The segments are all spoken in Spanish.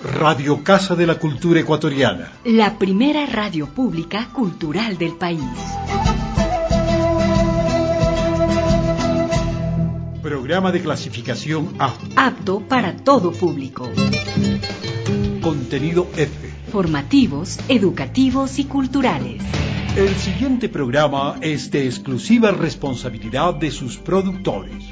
Radio Casa de la Cultura Ecuatoriana. La primera radio pública cultural del país. Programa de clasificación A. Apto para todo público. Contenido F. Formativos, educativos y culturales. El siguiente programa es de exclusiva responsabilidad de sus productores.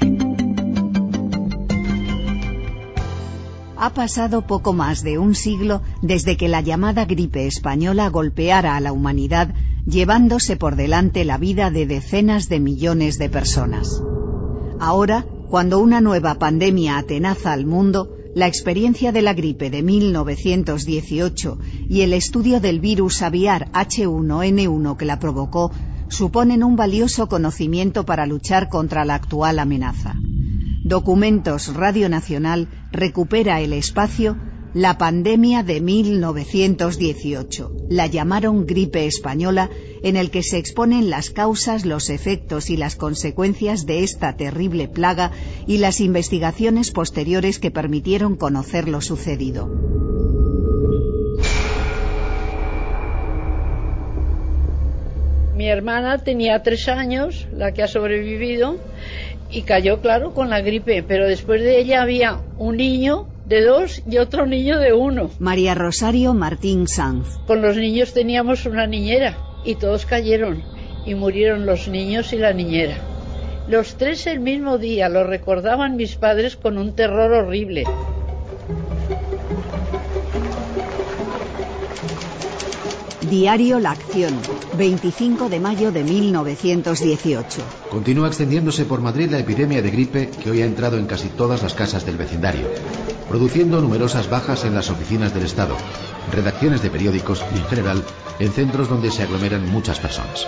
Ha pasado poco más de un siglo desde que la llamada gripe española golpeara a la humanidad, llevándose por delante la vida de decenas de millones de personas. Ahora, cuando una nueva pandemia atenaza al mundo, la experiencia de la gripe de 1918 y el estudio del virus aviar H1N1 que la provocó suponen un valioso conocimiento para luchar contra la actual amenaza. Documentos Radio Nacional recupera el espacio La pandemia de 1918, la llamaron gripe española, en el que se exponen las causas, los efectos y las consecuencias de esta terrible plaga y las investigaciones posteriores que permitieron conocer lo sucedido. Mi hermana tenía 3 años, la que ha sobrevivido, y cayó, claro, con la gripe, pero después de ella había un niño de 2 y otro niño de 1. María Rosario Martín Sanz. Con los niños teníamos una niñera y todos cayeron y murieron los niños y la niñera. Los 3 el mismo día, lo recordaban mis padres con un terror horrible. Diario La Acción, 25 de mayo de 1918. Continúa extendiéndose por Madrid la epidemia de gripe que hoy ha entrado en casi todas las casas del vecindario, produciendo numerosas bajas en las oficinas del Estado, redacciones de periódicos y, en general, en centros donde se aglomeran muchas personas.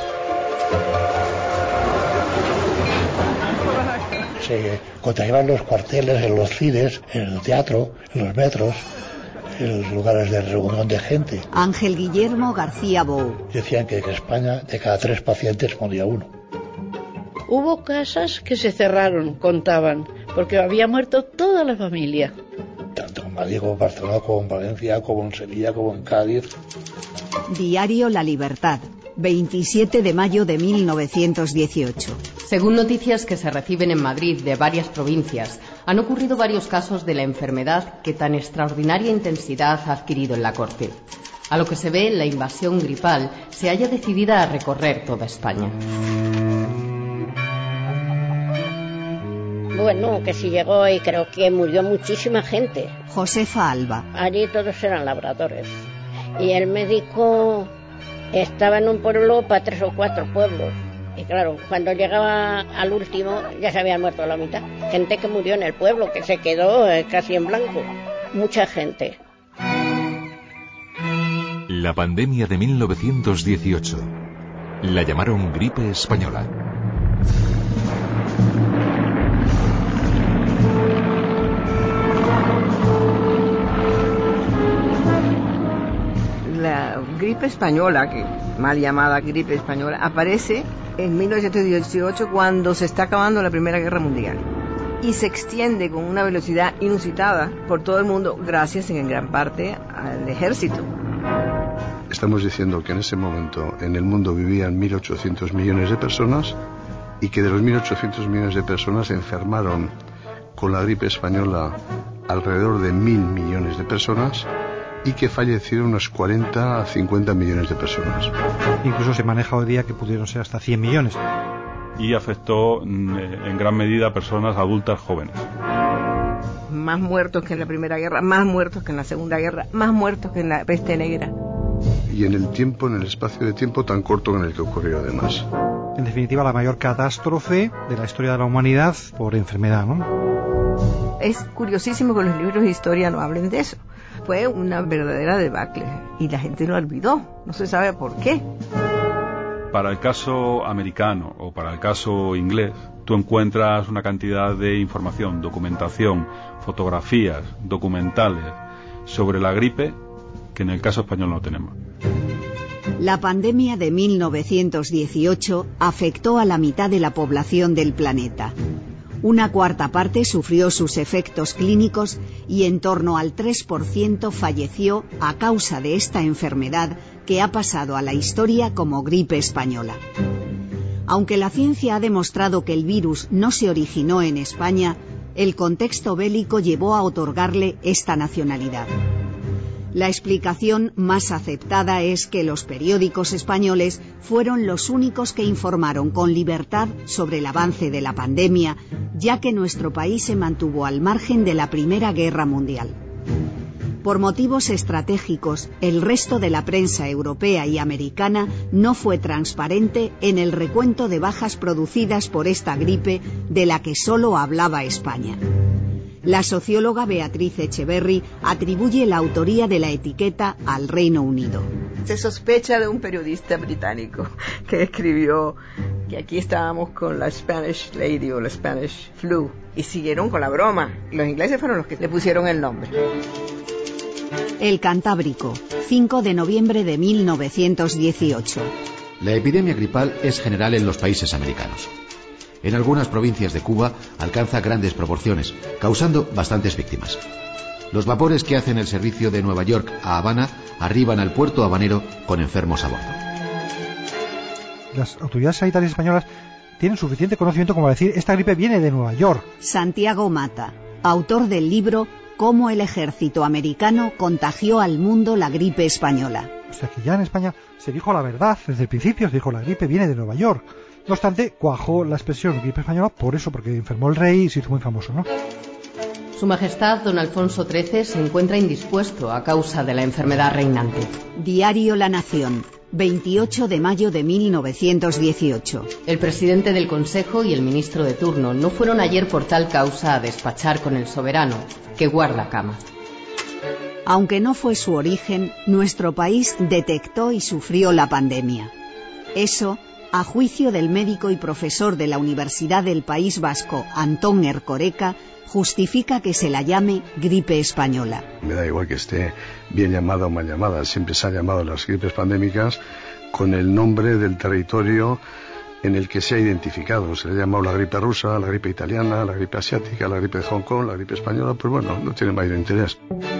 Se contagiaban en los cuarteles, en los cines, en el teatro, en los metros, en los lugares de reunión de gente. Ángel Guillermo García Bou. Decían que en España de cada 3 pacientes moría 1. Hubo casas que se cerraron, contaban, porque había muerto toda la familia. Tanto en Madrid como en Barcelona, como en Valencia, como en Sevilla, como en Cádiz. Diario La Libertad, 27 de mayo de 1918. Según noticias que se reciben en Madrid de varias provincias, han ocurrido varios casos de la enfermedad que tan extraordinaria intensidad ha adquirido en la corte. A lo que se ve, la invasión gripal se halla decidida a recorrer toda España. Bueno, que sí llegó y creo que murió muchísima gente. Josefa Alba. Allí todos eran labradores. Y el médico estaba en un pueblo para 3 o 4 pueblos. Y claro, cuando llegaba al último ya se habían muerto la mitad. Gente que murió en el pueblo, que se quedó casi en blanco. Mucha gente. La pandemia de 1918. La llamaron gripe española. La gripe española, que mal llamada gripe española, aparece en 1918 cuando se está acabando la Primera Guerra Mundial y se extiende con una velocidad inusitada por todo el mundo gracias en gran parte al ejército. Estamos diciendo que en ese momento en el mundo vivían 1.800 millones de personas y que de los 1.800 millones de personas se enfermaron con la gripe española alrededor de 1.000 millones de personas y que fallecieron unos 40 a 50 millones de personas. Incluso se maneja hoy día que pudieron ser hasta 100 millones. Y afectó en gran medida a personas adultas jóvenes. Más muertos que en la Primera Guerra, más muertos que en la Segunda Guerra, más muertos que en la peste negra. Y en el tiempo, en el espacio de tiempo tan corto en el que ocurrió además. En definitiva, la mayor catástrofe de la historia de la humanidad por enfermedad, ¿no? Es curiosísimo que los libros de historia no hablen de eso. Fue una verdadera debacle y la gente lo olvidó, no se sabe por qué. Para el caso americano o para el caso inglés, tú encuentras una cantidad de información, documentación, fotografías, documentales sobre la gripe que en el caso español no tenemos. La pandemia de 1918 afectó a la mitad de la población del planeta. Una cuarta parte sufrió sus efectos clínicos y en torno al 3% falleció a causa de esta enfermedad que ha pasado a la historia como gripe española. Aunque la ciencia ha demostrado que el virus no se originó en España, el contexto bélico llevó a otorgarle esta nacionalidad. La explicación más aceptada es que los periódicos españoles fueron los únicos que informaron con libertad sobre el avance de la pandemia, ya que nuestro país se mantuvo al margen de la Primera Guerra Mundial. Por motivos estratégicos, el resto de la prensa europea y americana no fue transparente en el recuento de bajas producidas por esta gripe de la que solo hablaba España. La socióloga Beatriz Echeverry atribuye la autoría de la etiqueta al Reino Unido. Se sospecha de un periodista británico que escribió que aquí estábamos con la Spanish Lady o la Spanish Flu y siguieron con la broma. Los ingleses fueron los que le pusieron el nombre. El Cantábrico, 5 de noviembre de 1918. La epidemia gripal es general en los países americanos. En algunas provincias de Cuba alcanza grandes proporciones, causando bastantes víctimas. Los vapores que hacen el servicio de Nueva York a Habana arriban al puerto habanero con enfermos a bordo. Las autoridades sanitarias españolas tienen suficiente conocimiento como para decir esta gripe viene de Nueva York. Santiago Mata, autor del libro Cómo el ejército americano contagió al mundo la gripe española. O sea que ya en España se dijo la verdad, desde el principio se dijo la gripe viene de Nueva York. No obstante, cuajó la expresión gripe española por eso, porque enfermó el rey y se hizo muy famoso, ¿no? Su Majestad don Alfonso XIII se encuentra indispuesto a causa de la enfermedad reinante. Diario La Nación, 28 de mayo de 1918. El presidente del Consejo y el ministro de turno no fueron ayer por tal causa a despachar con el soberano, que guarda cama. Aunque no fue su origen, nuestro país detectó y sufrió la pandemia. Eso, a juicio del médico y profesor de la Universidad del País Vasco, Antón Erkoreka, justifica que se la llame gripe española. Me da igual que esté bien llamada o mal llamada, siempre se han llamado las gripes pandémicas con el nombre del territorio en el que se ha identificado. Se le ha llamado la gripe rusa, la gripe italiana, la gripe asiática, la gripe de Hong Kong, la gripe española, pues bueno, no tiene mayor interés.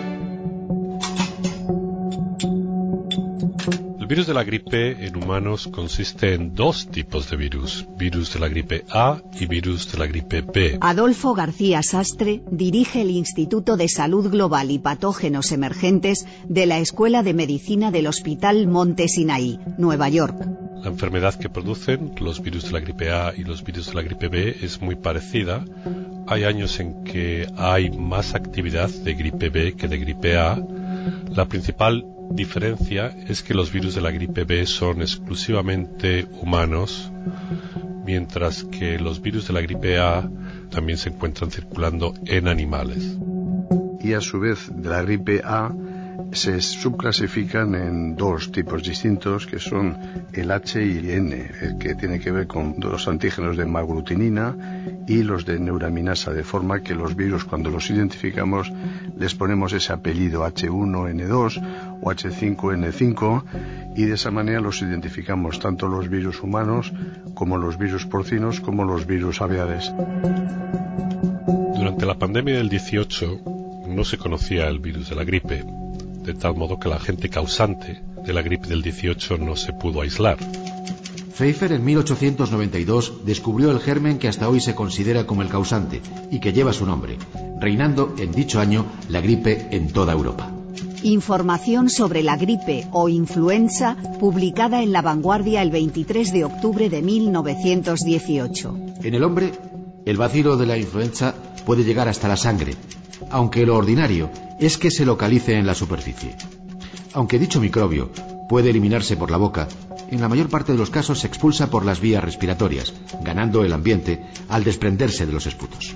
El virus de la gripe en humanos consiste en dos tipos de virus de la gripe A y virus de la gripe B. Adolfo García Sastre dirige el Instituto de Salud Global y Patógenos Emergentes de la Escuela de Medicina del Hospital Monte Sinaí, Nueva York. La enfermedad que producen los virus de la gripe A y los virus de la gripe B es muy parecida. Hay años en que hay más actividad de gripe B que de gripe A. La principal diferencia es que los virus de la gripe B son exclusivamente humanos, mientras que los virus de la gripe A también se encuentran circulando en animales. Y a su vez de la gripe A se subclasifican en dos tipos distintos, que son el H y el N, el que tiene que ver con los antígenos de hemaglutinina y los de neuraminasa, de forma que los virus, cuando los identificamos, les ponemos ese apellido H1N2 o H5N5, y de esa manera los identificamos tanto los virus humanos como los virus porcinos como los virus aviares. Durante la pandemia del 18 no se conocía el virus de la gripe, de tal modo que la agente causante de la gripe del 18 no se pudo aislar. Pfeiffer en 1892 descubrió el germen que hasta hoy se considera como el causante y que lleva su nombre, reinando en dicho año la gripe en toda Europa. Información sobre la gripe o influenza publicada en La Vanguardia el 23 de octubre de 1918. En el hombre, el bacilo de la influenza puede llegar hasta la sangre, aunque lo ordinario es que se localice en la superficie. Aunque dicho microbio puede eliminarse por la boca, en la mayor parte de los casos se expulsa por las vías respiratorias, ganando el ambiente al desprenderse de los esputos.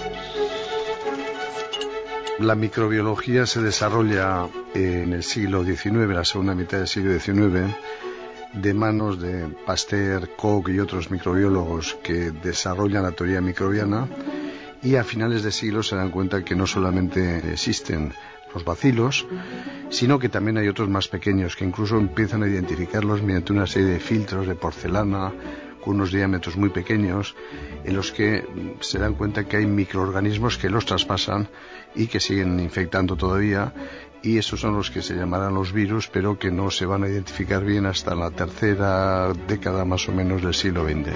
La microbiología se desarrolla en el siglo XIX, la segunda mitad del siglo XIX, de manos de Pasteur, Koch y otros microbiólogos que desarrollan la teoría microbiana, y a finales de siglo se dan cuenta que no solamente existen los bacilos, sino que también hay otros más pequeños que incluso empiezan a identificarlos mediante una serie de filtros de porcelana, con unos diámetros muy pequeños, en los que se dan cuenta que hay microorganismos que los traspasan y que siguen infectando todavía, y esos son los que se llamarán los virus, pero que no se van a identificar bien hasta la tercera década más o menos del siglo XX.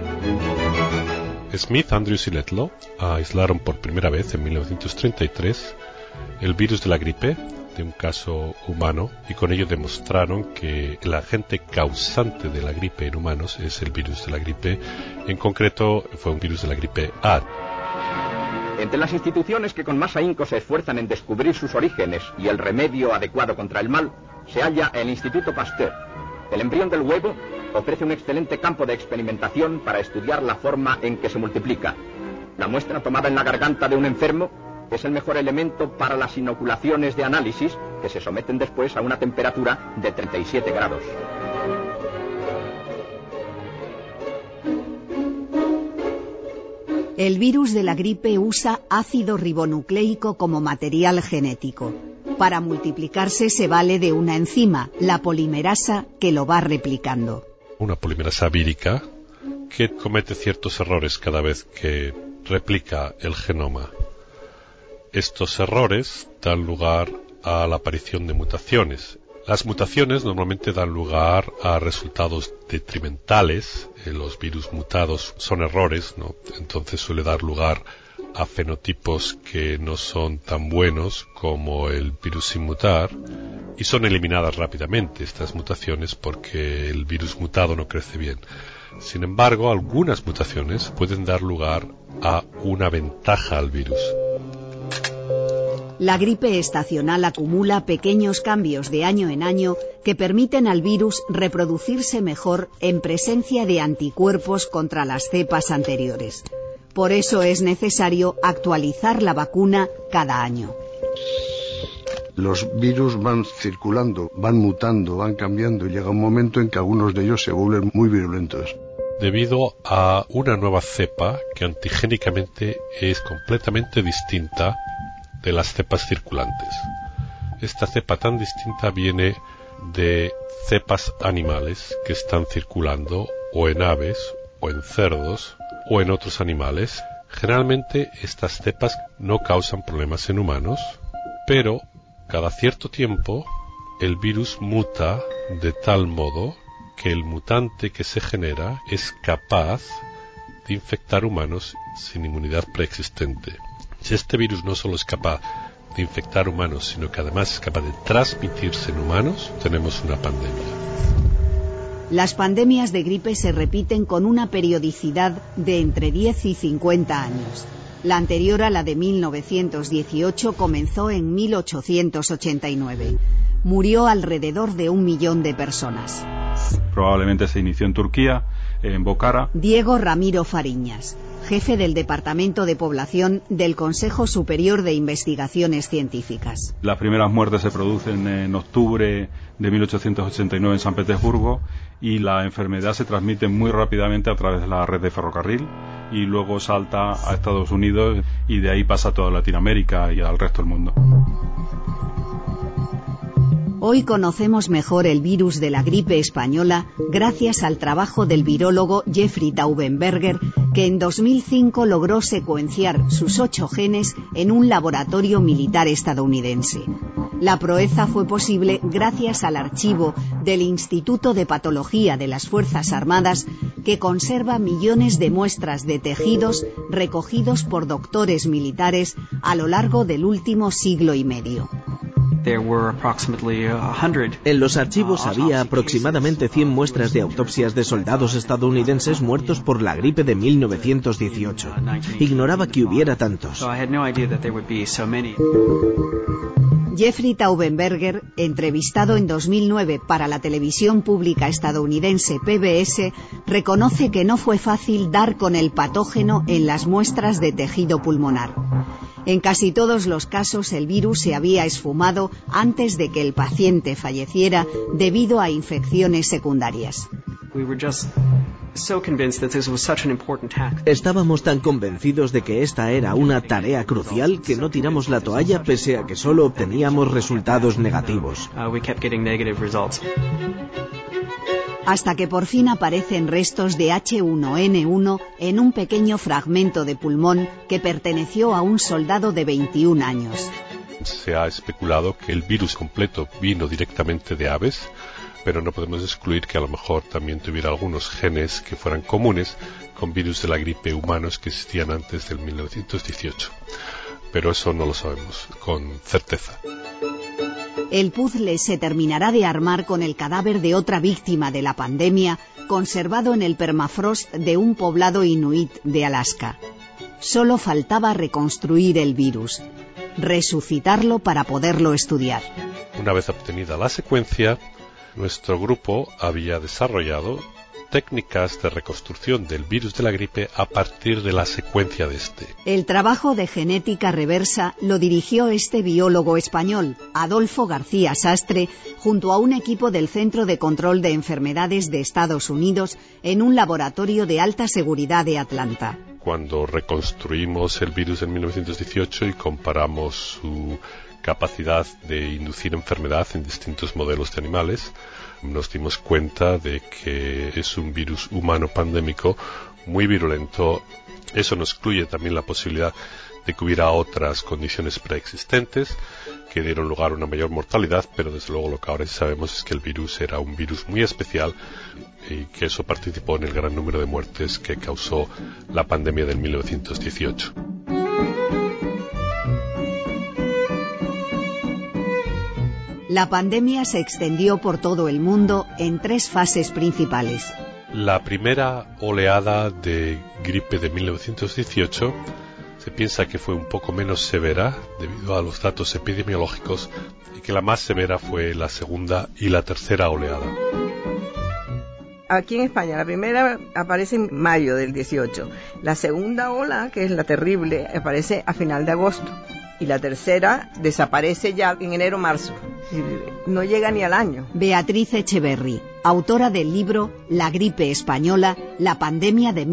Smith, Andrews y Letlow aislaron por primera vez en 1933 el virus de la gripe de un caso humano, y con ello demostraron que el agente causante de la gripe en humanos es el virus de la gripe. En concreto fue un virus de la gripe A. Entre las instituciones que con más ahínco se esfuerzan en descubrir sus orígenes y el remedio adecuado contra el mal, se halla el Instituto Pasteur. El embrión del huevo ofrece un excelente campo de experimentación para estudiar la forma en que se multiplica. La muestra tomada en la garganta de un enfermo es el mejor elemento para las inoculaciones de análisis, que se someten después a una temperatura de 37 grados. El virus de la gripe usa ácido ribonucleico como material genético. Para multiplicarse se vale de una enzima, la polimerasa, que lo va replicando. Una polimerasa vírica que comete ciertos errores cada vez que replica el genoma. Estos errores dan lugar a la aparición de mutaciones. Las mutaciones normalmente dan lugar a resultados detrimentales. Los virus mutados son errores, ¿no? Entonces suele dar lugar a fenotipos que no son tan buenos como el virus sin mutar, y son eliminadas rápidamente estas mutaciones porque el virus mutado no crece bien. Sin embargo, algunas mutaciones pueden dar lugar a una ventaja al virus. La gripe estacional acumula pequeños cambios de año en año que permiten al virus reproducirse mejor en presencia de anticuerpos contra las cepas anteriores. Por eso es necesario actualizar la vacuna cada año. Los virus van circulando, van mutando, van cambiando, y llega un momento en que algunos de ellos se vuelven muy virulentos. Debido a una nueva cepa que antigénicamente es completamente distinta de las cepas circulantes. Esta cepa tan distinta viene de cepas animales que están circulando o en aves o en cerdos o en otros animales. Generalmente estas cepas no causan problemas en humanos, pero cada cierto tiempo el virus muta de tal modo que el mutante que se genera es capaz de infectar humanos sin inmunidad preexistente. Si este virus no solo es capaz de infectar humanos, sino que además es capaz de transmitirse en humanos, tenemos una pandemia. Las pandemias de gripe se repiten con una periodicidad de entre 10 y 50 años. La anterior a la de 1918 comenzó en 1889. Murió alrededor de 1 millón de personas. Probablemente se inició en Turquía, en Bokhara. Diego Ramiro Fariñas, jefe del Departamento de Población del Consejo Superior de Investigaciones Científicas. Las primeras muertes se producen en octubre de 1889 en San Petersburgo, y la enfermedad se transmite muy rápidamente a través de la red de ferrocarril y luego salta a Estados Unidos, y de ahí pasa a toda Latinoamérica y al resto del mundo. Hoy conocemos mejor el virus de la gripe española gracias al trabajo del virólogo Jeffrey Taubenberger, que en 2005 logró secuenciar sus 8 genes en un laboratorio militar estadounidense. La proeza fue posible gracias al archivo del Instituto de Patología de las Fuerzas Armadas, que conserva millones de muestras de tejidos recogidos por doctores militares a lo largo del último siglo y medio. En los archivos había aproximadamente 100 muestras de autopsias de soldados estadounidenses muertos por la gripe de 1918. Ignoraba que hubiera tantos. Jeffrey Taubenberger, entrevistado en 2009 para la televisión pública estadounidense PBS, reconoce que no fue fácil dar con el patógeno en las muestras de tejido pulmonar. En casi todos los casos el virus se había esfumado antes de que el paciente falleciera debido a infecciones secundarias. Estábamos tan convencidos de que esta era una tarea crucial que no tiramos la toalla pese a que solo obteníamos resultados negativos. hasta que por fin aparecen restos de H1N1 en un pequeño fragmento de pulmón que perteneció a un soldado de 21 años. Se ha especulado que el virus completo vino directamente de aves, pero no podemos excluir que a lo mejor también tuviera algunos genes que fueran comunes con virus de la gripe humanos que existían antes del 1918. Pero eso no lo sabemos con certeza. El puzzle se terminará de armar con el cadáver de otra víctima de la pandemia, conservado en el permafrost de un poblado inuit de Alaska. Solo faltaba reconstruir el virus, resucitarlo para poderlo estudiar. Una vez obtenida la secuencia, nuestro grupo había desarrollado técnicas de reconstrucción del virus de la gripe a partir de la secuencia de este. El trabajo de genética reversa lo dirigió este biólogo español, Adolfo García Sastre, junto a un equipo del Centro de Control de Enfermedades de Estados Unidos en un laboratorio de alta seguridad de Atlanta. Cuando reconstruimos el virus en 1918 y comparamos su capacidad de inducir enfermedad en distintos modelos de animales, nos dimos cuenta de que es un virus humano pandémico muy virulento. Eso nos excluye también la posibilidad de que hubiera otras condiciones preexistentes que dieron lugar a una mayor mortalidad, pero desde luego lo que ahora sí sabemos es que el virus era un virus muy especial y que eso participó en el gran número de muertes que causó la pandemia del 1918. La pandemia se extendió por todo el mundo en 3 fases principales. La primera oleada de gripe de 1918 se piensa que fue un poco menos severa debido a los datos epidemiológicos y que la más severa fue la segunda y la tercera oleada. Aquí en España, la primera aparece en mayo del 18. La segunda ola, que es la terrible, aparece a final de agosto. Y la tercera desaparece ya en enero-marzo. No llega ni al año. Beatriz Echeverry, autora del libro La gripe española, la pandemia de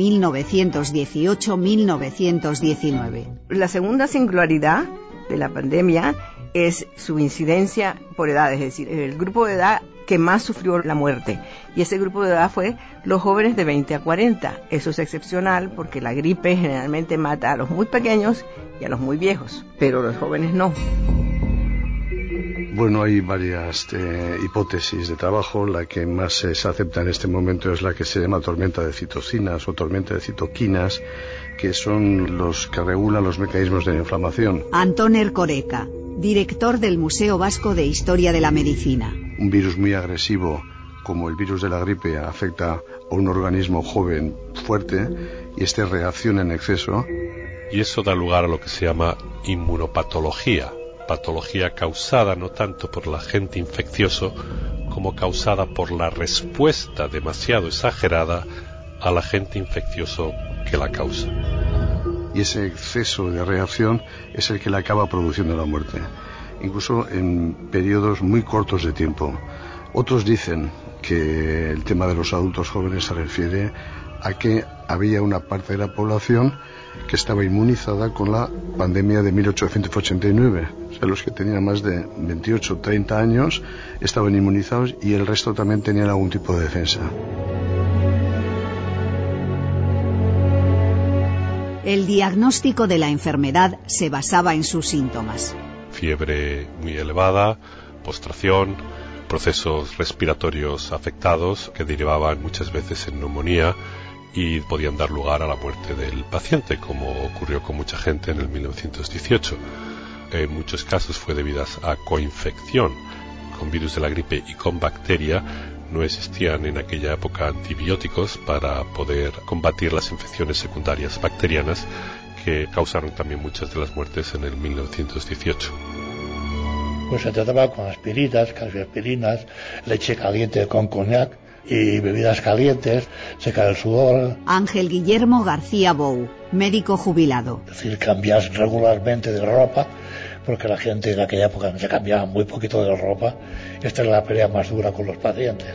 1918-1919. La segunda singularidad de la pandemia es su incidencia por edad, es decir, el grupo de edad que más sufrió la muerte. Y ese grupo de edad fue los jóvenes de 20 a 40. Eso es excepcional porque la gripe generalmente mata a los muy pequeños y a los muy viejos, pero los jóvenes no. Bueno, hay varias hipótesis de trabajo. La que más se acepta en este momento es la que se llama tormenta de citocinas o tormenta de citoquinas, que son los que regulan los mecanismos de la inflamación. Antón Ercoreca, director del Museo Vasco de Historia de la Medicina. Un virus muy agresivo, como el virus de la gripe, afecta a un organismo joven fuerte y este reacciona en exceso. Y eso da lugar a lo que se llama inmunopatología, patología causada no tanto por el agente infeccioso como causada por la respuesta demasiado exagerada al agente infeccioso que la causa. Y ese exceso de reacción es el que le acaba produciendo la muerte, incluso en periodos muy cortos de tiempo. Otros dicen que el tema de los adultos jóvenes se refiere a que había una parte de la población que estaba inmunizada con la pandemia de 1889. O sea, los que tenían más de 28 o 30 años estaban inmunizados y el resto también tenían algún tipo de defensa. El diagnóstico de la enfermedad se basaba en sus síntomas. Fiebre muy elevada, postración, procesos respiratorios afectados que derivaban muchas veces en neumonía y podían dar lugar a la muerte del paciente, como ocurrió con mucha gente en el 1918. En muchos casos fue debido a coinfección con virus de la gripe y con bacteria. No existían en aquella época antibióticos para poder combatir las infecciones secundarias bacterianas que causaron también muchas de las muertes en el 1918. Pues se trataba con aspirinas, calciaspirinas, leche caliente con coñac y bebidas calientes, secar el sudor. Ángel Guillermo García Bou, médico jubilado. Es decir, cambiar regularmente de ropa, porque la gente en aquella época se cambiaba muy poquito de ropa. Esta es la pelea más dura con los pacientes.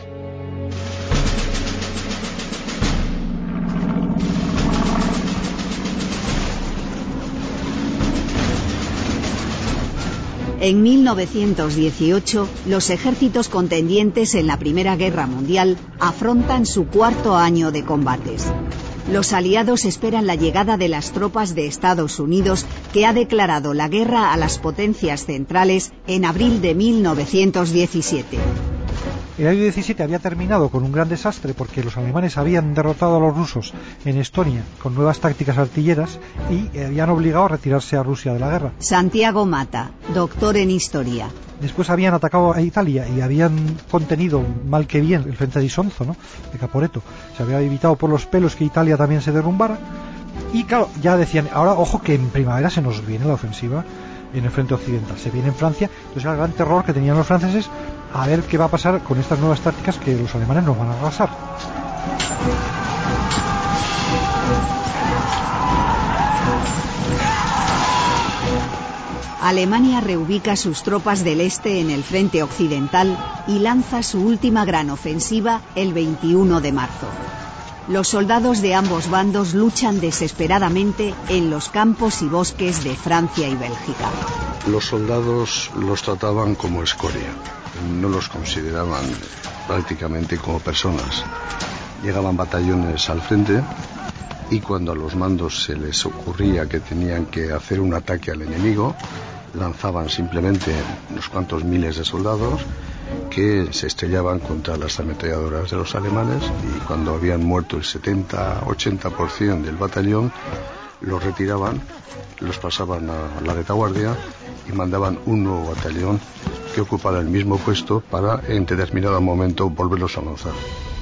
En 1918, los ejércitos contendientes en la Primera Guerra Mundial afrontan su cuarto año de combates. Los aliados esperan la llegada de las tropas de Estados Unidos, que ha declarado la guerra a las potencias centrales en abril de 1917. El año 17 había terminado con un gran desastre porque los alemanes habían derrotado a los rusos en Estonia con nuevas tácticas artilleras y habían obligado a retirarse a Rusia de la guerra. Santiago Mata, doctor en historia. Después habían atacado a Italia y habían contenido, mal que bien, el frente de Isonzo, ¿no?, de Caporetto. Se había evitado por los pelos que Italia también se derrumbara. Y claro, ya decían, ahora ojo que en primavera se nos viene la ofensiva en el frente occidental, se viene en Francia. Entonces era el gran terror que tenían los franceses, a ver qué va a pasar con estas nuevas tácticas que los alemanes nos van a arrasar. Alemania reubica sus tropas del este en el frente occidental y lanza su última gran ofensiva el 21 de marzo. Los soldados de ambos bandos luchan desesperadamente en los campos y bosques de Francia y Bélgica. Los soldados los trataban como escoria, no los consideraban prácticamente como personas. Llegaban batallones al frente y cuando a los mandos se les ocurría que tenían que hacer un ataque al enemigo, lanzaban simplemente unos cuantos miles de soldados que se estrellaban contra las ametralladoras de los alemanes, y cuando habían muerto el 70-80% del batallón, los retiraban, los pasaban a la retaguardia y mandaban un nuevo batallón que ocupara el mismo puesto para en determinado momento volverlos a lanzar.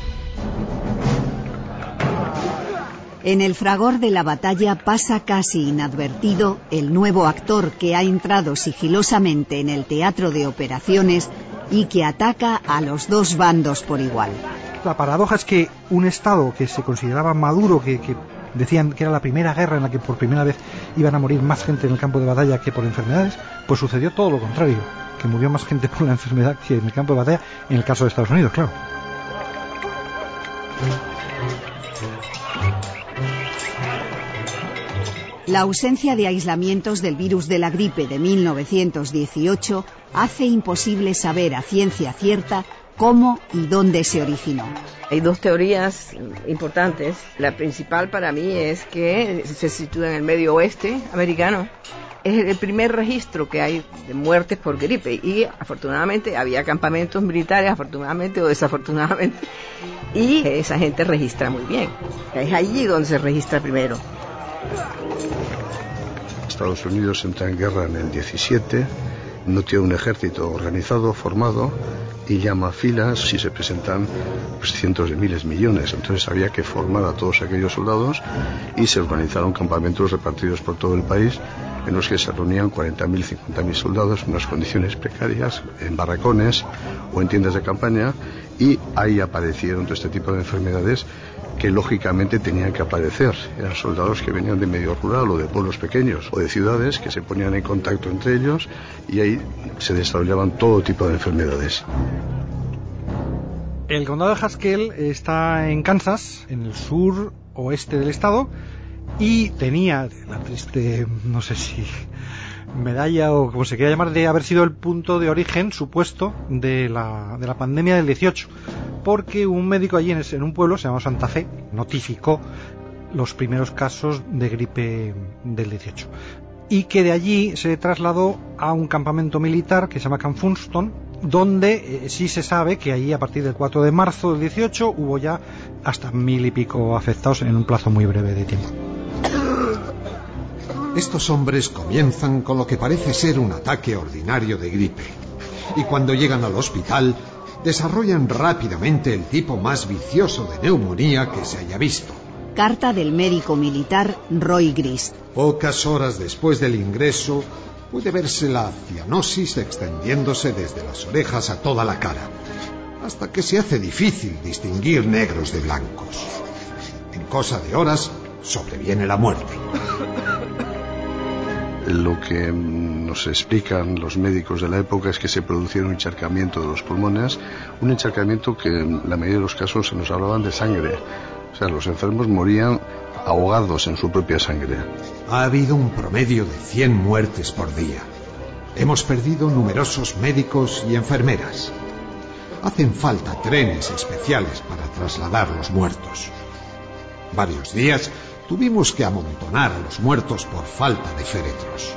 En el fragor de la batalla pasa casi inadvertido el nuevo actor que ha entrado sigilosamente en el teatro de operaciones y que ataca a los dos bandos por igual. La paradoja es que un Estado que se consideraba maduro, que decían que era la primera guerra en la que por primera vez iban a morir más gente en el campo de batalla que por enfermedades, pues sucedió todo lo contrario, que murió más gente por la enfermedad que en el campo de batalla, en el caso de Estados Unidos, claro. La ausencia de aislamientos del virus de la gripe de 1918 hace imposible saber a ciencia cierta cómo y dónde se originó. Hay dos teorías importantes. La principal para mí es que se sitúa en el medio oeste americano. Es el primer registro que hay de muertes por gripe y afortunadamente había campamentos militares, afortunadamente o desafortunadamente, y esa gente registra muy bien. Es allí donde se registra primero. Estados Unidos entra en guerra en el 17, no tiene un ejército organizado, formado, y llama a filas y se presentan pues, cientos de miles, millones. Entonces había que formar a todos aquellos soldados y se organizaron campamentos repartidos por todo el país en los que se reunían 40.000, 50.000 soldados en unas condiciones precarias, en barracones o en tiendas de campaña, y ahí aparecieron todo este tipo de enfermedades que lógicamente tenían que aparecer. Eran soldados que venían de medio rural o de pueblos pequeños o de ciudades que se ponían en contacto entre ellos y ahí se desarrollaban todo tipo de enfermedades. El condado de Haskell está en Kansas, en el sur oeste del estado, y tenía la triste, no sé si medalla o como se quiera llamar, de haber sido el punto de origen supuesto de la pandemia del 18, porque un médico allí en un pueblo, se llama Santa Fe, notificó los primeros casos de gripe del 18 y que de allí se trasladó a un campamento militar que se llama Camp Funston, donde sí se sabe que allí a partir del 4 de marzo del 18 hubo ya hasta 1000 y pico afectados en un plazo muy breve de tiempo. Estos hombres comienzan con lo que parece ser un ataque ordinario de gripe, y cuando llegan al hospital desarrollan rápidamente el tipo más vicioso de neumonía que se haya visto. Carta del médico militar Roy Grist. Pocas horas después del ingreso puede verse la cianosis extendiéndose desde las orejas a toda la cara, hasta que se hace difícil distinguir negros de blancos. En cosa de horas sobreviene la muerte. Lo que nos explican los médicos de la época es que se producía un encharcamiento de los pulmones, un encharcamiento que en la mayoría de los casos se nos hablaban de sangre. O sea, los enfermos morían ahogados en su propia sangre. Ha habido un promedio de 100 muertes por día. Hemos perdido numerosos médicos y enfermeras. Hacen falta trenes especiales para trasladar los muertos. Varios días tuvimos que amontonar a los muertos por falta de féretros.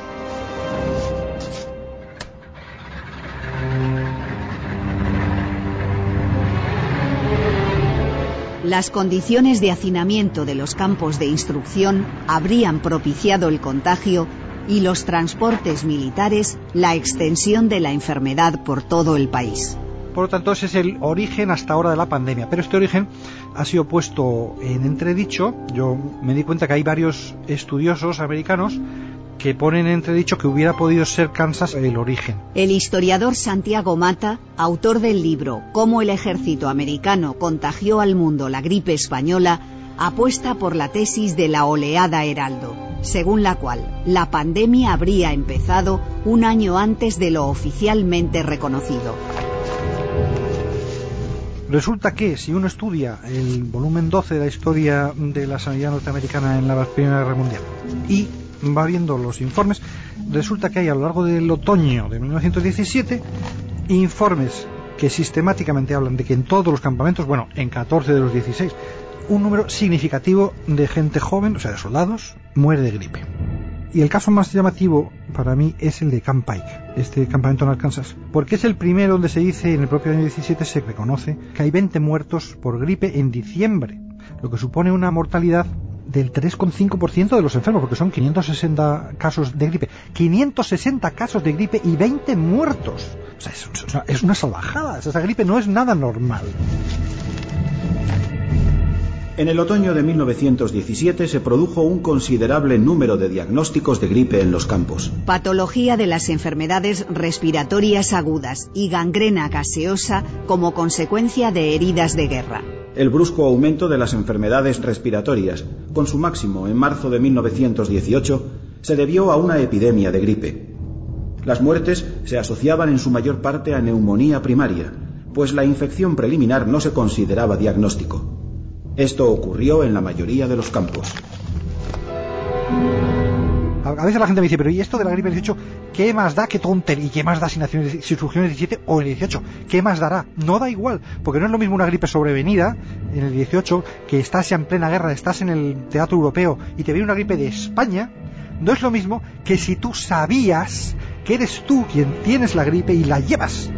Las condiciones de hacinamiento de los campos de instrucción habrían propiciado el contagio y los transportes militares la extensión de la enfermedad por todo el país. Por lo tanto, ese es el origen hasta ahora de la pandemia. Pero este origen ha sido puesto en entredicho. Yo me di cuenta que hay varios estudiosos americanos que ponen en entredicho que hubiera podido ser Kansas el origen. El historiador Santiago Mata, autor del libro Cómo el ejército americano contagió al mundo la gripe española, apuesta por la tesis de la oleada Heraldo, según la cual la pandemia habría empezado un año antes de lo oficialmente reconocido. Resulta que si uno estudia el volumen 12 de la historia de la sanidad norteamericana en la Primera Guerra Mundial y va viendo los informes, resulta que hay a lo largo del otoño de 1917 informes que sistemáticamente hablan de que en todos los campamentos, bueno, en 14 de los 16, un número significativo de gente joven, o sea, de soldados, muere de gripe. Y el caso más llamativo para mí es el de Camp Pike, este campamento en Arkansas, porque es el primero donde se dice, en el propio año 17 se reconoce que hay 20 muertos por gripe en diciembre, lo que supone una mortalidad del 3,5% de los enfermos, porque son 560 casos de gripe. 560 casos de gripe y 20 muertos. O sea, es una salvajada. Esa gripe no es nada normal. En el otoño de 1917 se produjo un considerable número de diagnósticos de gripe en los campos. Patología de las enfermedades respiratorias agudas y gangrena gaseosa como consecuencia de heridas de guerra. El brusco aumento de las enfermedades respiratorias, con su máximo en marzo de 1918, se debió a una epidemia de gripe. Las muertes se asociaban en su mayor parte a neumonía primaria, pues la infección preliminar no se consideraba diagnóstico. Esto ocurrió en la mayoría de los campos. A veces la gente me dice, pero ¿y esto de la gripe del 18? ¿Qué más da? ¿Qué tontería? ¿Y qué más da si surgió en el 17 o en el 18? ¿Qué más dará? No da igual, porque no es lo mismo una gripe sobrevenida en el 18, que estás ya en plena guerra, estás en el teatro europeo y te viene una gripe de España. No es lo mismo que si tú sabías que eres tú quien tienes la gripe y la llevas.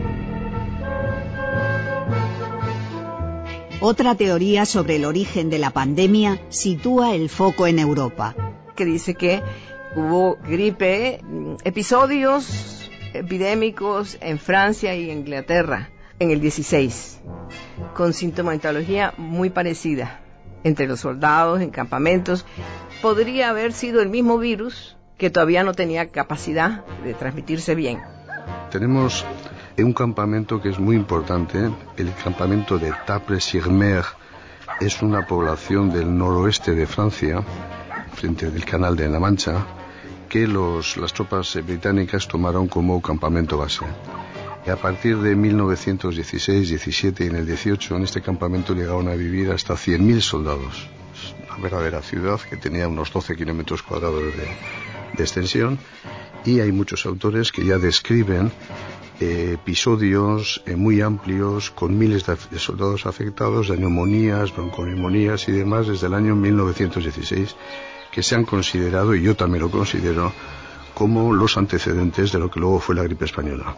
Otra teoría sobre el origen de la pandemia sitúa el foco en Europa, que dice que hubo gripe, episodios epidémicos en Francia y Inglaterra en el 16, con sintomatología muy parecida entre los soldados en campamentos. Podría haber sido el mismo virus que todavía no tenía capacidad de transmitirse bien. Tenemos un campamento que es muy importante, el campamento de Tarbes-sur-Mer. Es una población del noroeste de Francia, frente del canal de la Mancha, que las tropas británicas tomaron como campamento base. Y a partir de 1916, 17 y en el 18, en este campamento llegaron a vivir hasta 100.000 soldados. Es una verdadera ciudad que tenía unos 12 kilómetros cuadrados de extensión, y hay muchos autores que ya describen episodios muy amplios con miles de soldados afectados de neumonías, bronconeumonías y demás desde el año 1916, que se han considerado, y yo también lo considero, como los antecedentes de lo que luego fue la gripe española.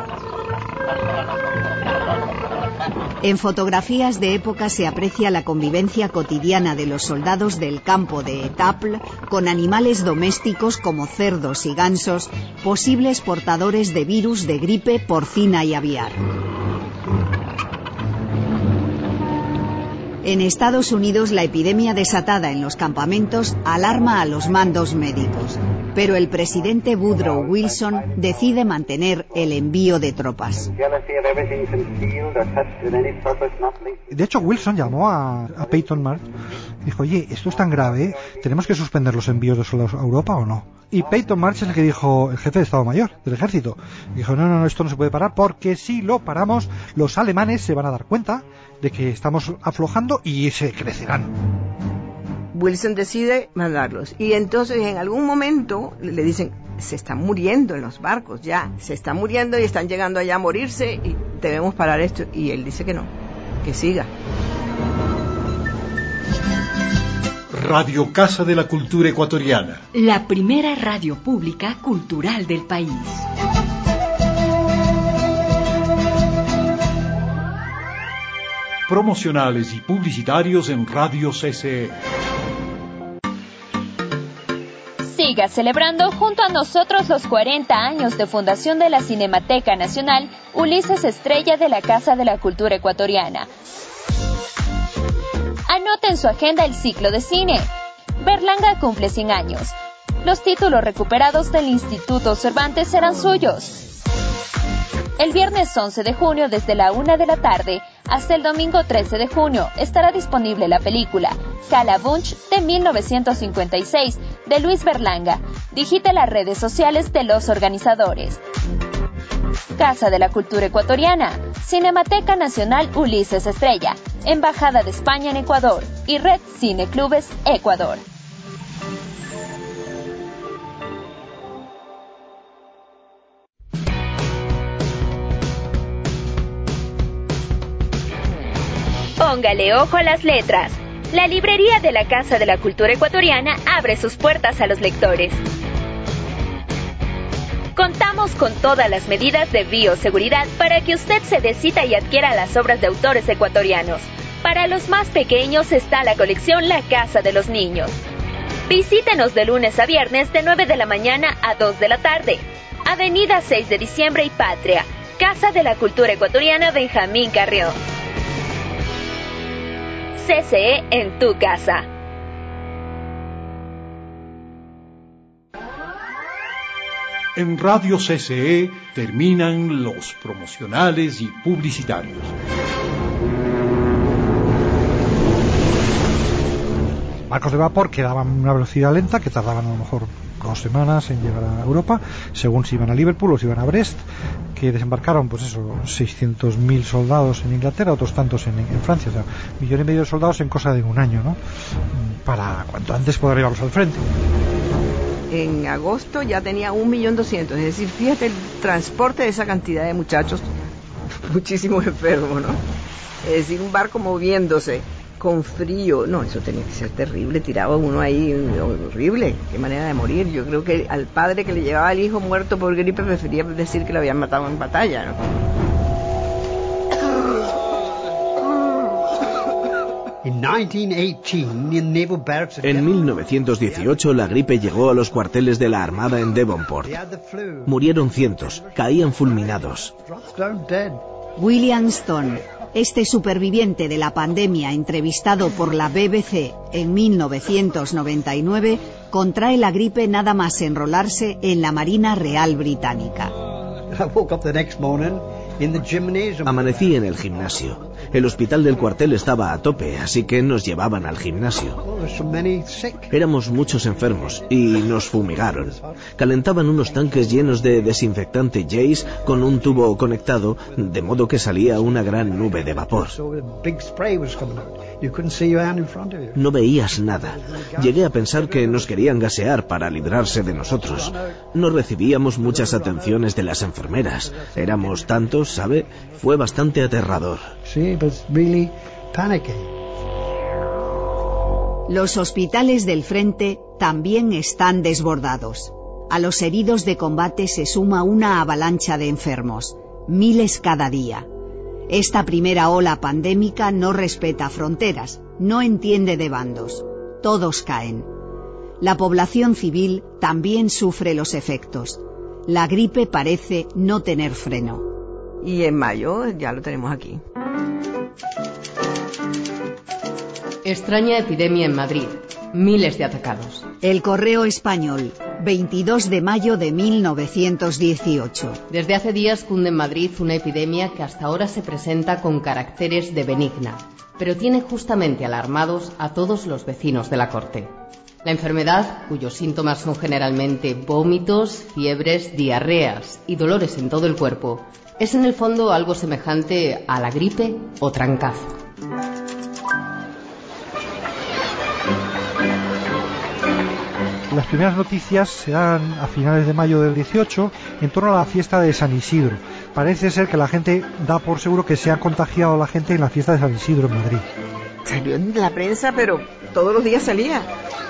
En fotografías de época se aprecia la convivencia cotidiana de los soldados del campo de Etaples con animales domésticos como cerdos y gansos, posibles portadores de virus de gripe porcina y aviar. En Estados Unidos, la epidemia desatada en los campamentos alarma a los mandos médicos, pero el presidente Woodrow Wilson decide mantener el envío de tropas. De hecho, Wilson llamó a Peyton March y dijo, oye, esto es tan grave, ¿tenemos que suspender los envíos de soldados a Europa o no? Y Peyton March es el que dijo, el jefe de Estado Mayor del Ejército, dijo, no, esto no se puede parar, porque si lo paramos, los alemanes se van a dar cuenta de que estamos aflojando y se crecerán. Wilson decide mandarlos. Y entonces en algún momento le dicen, se están muriendo en los barcos ya, se están muriendo y están llegando allá a morirse y debemos parar esto. Y él dice que no, que siga. Radio Casa de la Cultura Ecuatoriana. La primera radio pública cultural del país. Promocionales y publicitarios en Radio CCE. Siga celebrando junto a nosotros los 40 años de fundación de la Cinemateca Nacional Ulises Estrella de la Casa de la Cultura Ecuatoriana. Anote en su agenda el ciclo de cine. Berlanga cumple 100 años. Los títulos recuperados del Instituto Cervantes serán suyos. El viernes 11 de junio desde la 1 de la tarde hasta el domingo 13 de junio estará disponible la película Calabunch de 1956 de Luis Berlanga. Digite las redes sociales de los organizadores. Casa de la Cultura Ecuatoriana, Cinemateca Nacional Ulises Estrella, Embajada de España en Ecuador y Red Cine Clubes Ecuador. Póngale ojo a las letras. La librería de la Casa de la Cultura Ecuatoriana abre sus puertas a los lectores. Contamos con todas las medidas de bioseguridad para que usted se dé cita y adquiera las obras de autores ecuatorianos. Para los más pequeños está la colección La Casa de los Niños. Visítenos de lunes a viernes de 9 de la mañana a 2 de la tarde. Avenida 6 de Diciembre y Patria. Casa de la Cultura Ecuatoriana Benjamín Carrión. CCE en tu casa. En Radio CCE terminan los promocionales y publicitarios. Barcos de vapor que daban una velocidad lenta, que tardaban a lo mejor 2 semanas en llegar a Europa, según si iban a Liverpool o si iban a Brest, que desembarcaron, pues eso, 600.000 soldados en Inglaterra, otros tantos en Francia, o sea, 1,5 millones de soldados en cosa de un año, ¿no? Para cuanto antes poder llevarlos al frente. En agosto ya tenía 1.200.000, es decir, fíjate el transporte de esa cantidad de muchachos, muchísimos enfermos, ¿no? Es decir, un barco moviéndose con frío, no, eso tenía que ser terrible, tiraba uno ahí, horrible, qué manera de morir. Yo creo que al padre que le llevaba al hijo muerto por gripe prefería decir que lo habían matado en batalla, ¿no? En 1918 la gripe llegó a los cuarteles de la Armada en Devonport. Murieron cientos, caían fulminados. William Stone, este superviviente de la pandemia entrevistado por la BBC en 1999, contrae la gripe nada más enrolarse en la Marina Real Británica. Amanecí en el gimnasio. El hospital del cuartel estaba a tope, así que nos llevaban al gimnasio. Éramos muchos enfermos y nos fumigaron. Calentaban unos tanques llenos de desinfectante Jace con un tubo conectado, de modo que salía una gran nube de vapor. No veías nada. Llegué a pensar que nos querían gasear para librarse de nosotros. No recibíamos muchas atenciones de las enfermeras. Éramos tantos, ¿sabe? Fue bastante aterrador. Los hospitales del frente también están desbordados. A los heridos de combate se suma una avalancha de enfermos, miles cada día. Esta primera ola pandémica no respeta fronteras, no entiende de bandos. Todos caen. La población civil también sufre los efectos. La gripe parece no tener freno. Y en mayo ya lo tenemos aquí. Extraña epidemia en Madrid. Miles de atacados. El Correo Español, 22 de mayo de 1918. Desde hace días cunde en Madrid una epidemia que hasta ahora se presenta con caracteres de benigna, pero tiene justamente alarmados a todos los vecinos de la corte. La enfermedad, cuyos síntomas son generalmente vómitos, fiebres, diarreas y dolores en todo el cuerpo, es en el fondo algo semejante a la gripe o trancazo. las primeras noticias se dan a finales de mayo del 18 en torno a la fiesta de San Isidro. Parece ser que la gente da por seguro que se ha contagiado la gente en la fiesta de San Isidro en Madrid. Salió en la prensa, pero todos los días salía.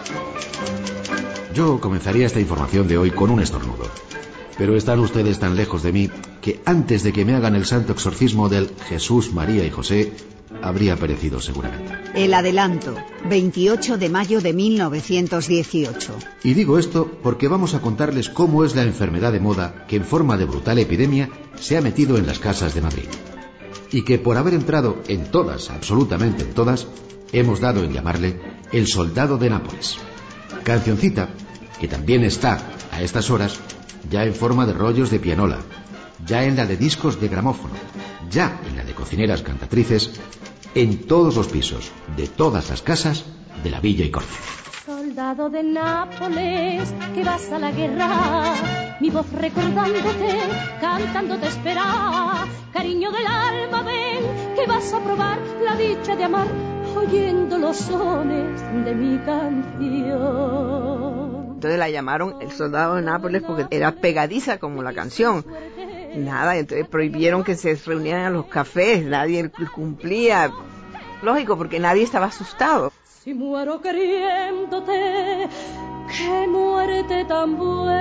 Yo comenzaría esta información de hoy con un estornudo. Pero están ustedes tan lejos de mí que antes de que me hagan el santo exorcismo del Jesús, María y José, habría perecido seguramente. El adelanto, 28 de mayo de 1918. Y digo esto porque vamos a contarles cómo es la enfermedad de moda que en forma de brutal epidemia se ha metido en las casas de Madrid. Y que por haber entrado en todas, absolutamente en todas, hemos dado en llamarle el soldado de Nápoles. Cancioncita que también está, a estas horas, ya en forma de rollos de pianola, ya en la de discos de gramófono, ya en la de cocineras cantatrices, en todos los pisos de todas las casas de la Villa y Corte. Soldado de Nápoles, que vas a la guerra, mi voz recordándote, cantándote espera, cariño del alma, ven, que vas a probar la dicha de amar, oyendo los sones de mi canción. Entonces la llamaron el soldado de Nápoles porque era pegadiza como la canción. Nada, entonces prohibieron que se reunieran a los cafés, nadie cumplía. Lógico, porque nadie estaba asustado. Si muero queriéndote, qué muerte tan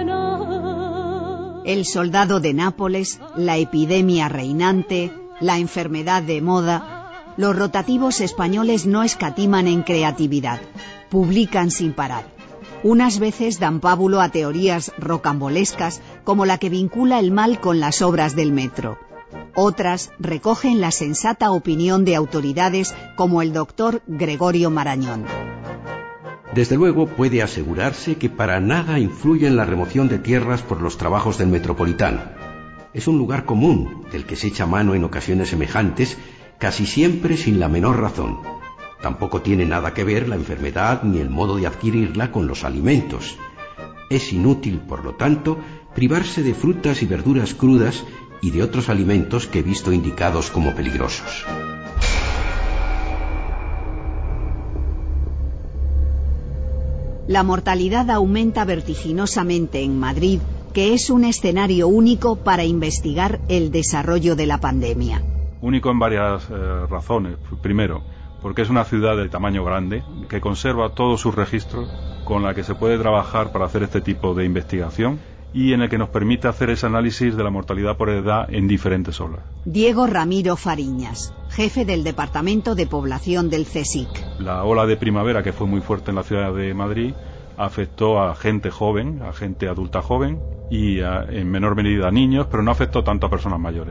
buena. El soldado de Nápoles, la epidemia reinante, la enfermedad de moda. Los rotativos españoles no escatiman en creatividad, publican sin parar. Unas veces dan pábulo a teorías rocambolescas como la que vincula el mal con las obras del metro. Otras recogen la sensata opinión de autoridades como el doctor Gregorio Marañón. Desde luego puede asegurarse que para nada influye en la remoción de tierras por los trabajos del Metropolitano. Es un lugar común del que se echa mano en ocasiones semejantes, casi siempre sin la menor razón. Tampoco tiene nada que ver la enfermedad ni el modo de adquirirla con los alimentos. Es inútil, por lo tanto, privarse de frutas y verduras crudas y de otros alimentos que he visto indicados como peligrosos. La mortalidad aumenta vertiginosamente en Madrid, que es un escenario único para investigar el desarrollo de la pandemia. Único en varias razones. Primero, porque es una ciudad de tamaño grande, que conserva todos sus registros, con la que se puede trabajar para hacer este tipo de investigación y en el que nos permite hacer ese análisis de la mortalidad por edad en diferentes olas. Diego Ramiro Fariñas, jefe del Departamento de Población del CSIC. La ola de primavera, que fue muy fuerte en la ciudad de Madrid, afectó a gente joven, a gente adulta joven y en menor medida a niños, pero no afectó tanto a personas mayores.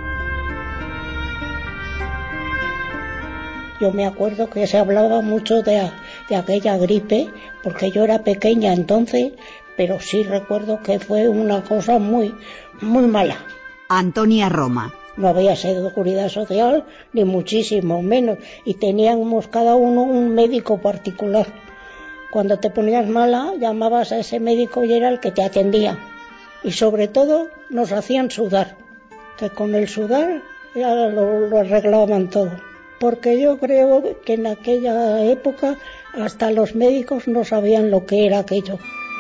Yo me acuerdo que se hablaba mucho de aquella gripe, porque yo era pequeña entonces, pero sí recuerdo que fue una cosa muy, muy mala. Antonia Roma. No había seguridad social, ni muchísimo menos, y teníamos cada uno un médico particular. Cuando te ponías mala, llamabas a ese médico y era el que te atendía. Y sobre todo, nos hacían sudar, que con el sudar ya lo arreglaban todo. Porque yo creo que en aquella época hasta los médicos no sabían lo que era aquello.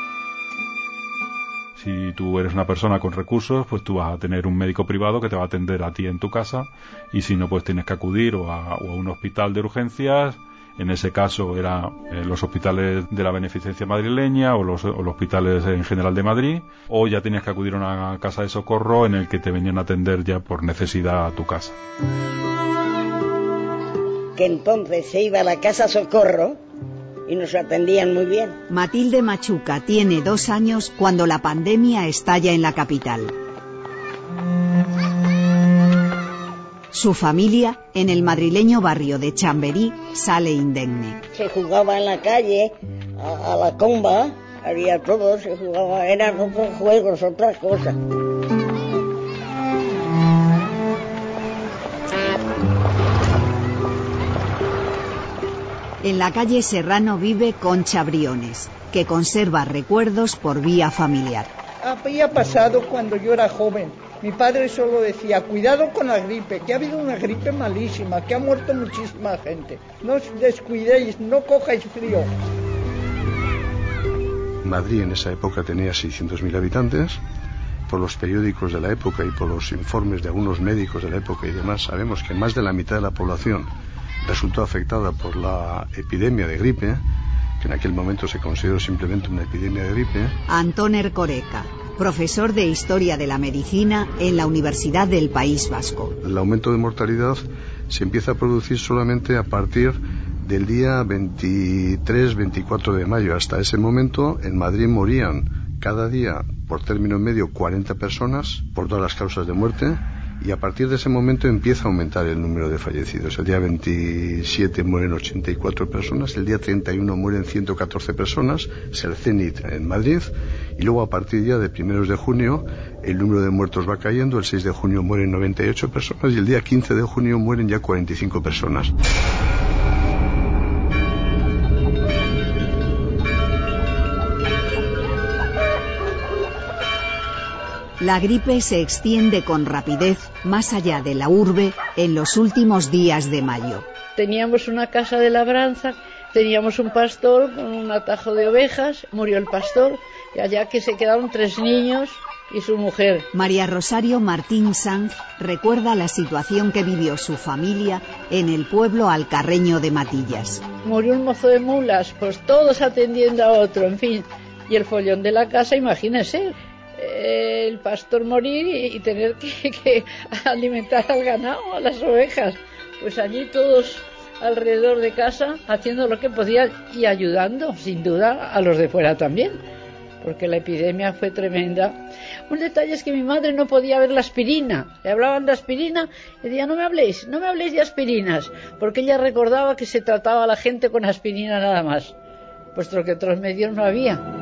Si tú eres una persona con recursos, pues tú vas a tener un médico privado que te va a atender a ti en tu casa, y si no, pues tienes que acudir o a un hospital de urgencias. En ese caso eran los hospitales de la Beneficencia madrileña o los hospitales en general de Madrid, o ya tenías que acudir a una casa de socorro en el que te venían a atender ya por necesidad a tu casa. Que entonces se iba a la casa socorro y nos atendían muy bien. Matilde Machuca tiene 2 años cuando la pandemia estalla en la capital. Su familia, en el madrileño barrio de Chamberí, sale indemne. Se jugaba en la calle, a la comba, había todo, se jugaba, eran otros juegos, otras cosas. En la calle Serrano vive Concha Briones, que conserva recuerdos por vía familiar. Había pasado cuando yo era joven. Mi padre solo decía, cuidado con la gripe, que ha habido una gripe malísima, que ha muerto muchísima gente. No os descuidéis, no cojáis frío. Madrid en esa época tenía 600.000 habitantes. Por los periódicos de la época y por los informes de algunos médicos de la época y demás, sabemos que más de la mitad de la población resultó afectada por la epidemia de gripe, que en aquel momento se consideró simplemente una epidemia de gripe. Antón Erkoreka, profesor de Historia de la Medicina en la Universidad del País Vasco. El aumento de mortalidad se empieza a producir solamente a partir del día 23-24 de mayo. Hasta ese momento en Madrid morían cada día por término medio 40 personas por todas las causas de muerte, y a partir de ese momento empieza a aumentar el número de fallecidos. El día 27 mueren 84 personas, el día 31 mueren 114 personas, es el cenit en Madrid, y luego a partir ya de primeros de junio el número de muertos va cayendo. El 6 de junio mueren 98 personas y el día 15 de junio mueren ya 45 personas. La gripe se extiende con rapidez más allá de la urbe en los últimos días de mayo. Teníamos una casa de labranza, teníamos un pastor con un atajo de ovejas, murió el pastor, y allá que se quedaron 3 niños y su mujer. María Rosario Martín Sanz recuerda la situación que vivió su familia en el pueblo alcarreño de Matillas. Murió un mozo de mulas, pues todos atendiendo a otro, en fin, y el follón de la casa, imagínense. El pastor morir y tener que alimentar al ganado, a las ovejas. Pues allí todos alrededor de casa haciendo lo que podían y ayudando, sin duda, a los de fuera también, porque la epidemia fue tremenda. Un detalle es que mi madre no podía ver la aspirina. Le hablaban de aspirina y decía, no me habléis de aspirinas, porque ella recordaba que se trataba a la gente con aspirina nada más, puesto que otros medios no había.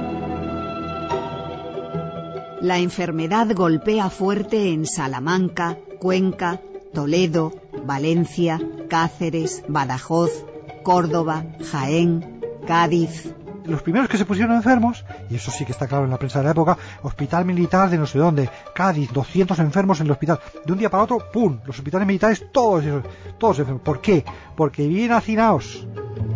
La enfermedad golpea fuerte en Salamanca, Cuenca, Toledo, Valencia, Cáceres, Badajoz, Córdoba, Jaén, Cádiz. Los primeros que se pusieron enfermos, y eso sí que está claro en la prensa de la época, hospital militar de no sé dónde, Cádiz, 200 enfermos en el hospital. De un día para otro, ¡pum!, los hospitales militares todos enfermos. ¿Por qué? Porque viven hacinados.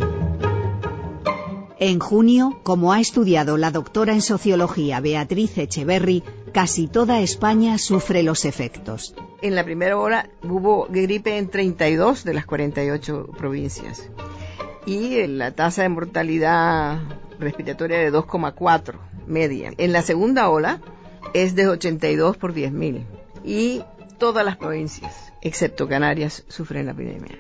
En junio, como ha estudiado la doctora en sociología Beatriz Echeverry, casi toda España sufre los efectos. En la primera ola hubo gripe en 32 de las 48 provincias y la tasa de mortalidad respiratoria de 2,4 media. En la segunda ola es de 82 por 10.000 y todas las provincias, excepto Canarias, sufren la epidemia.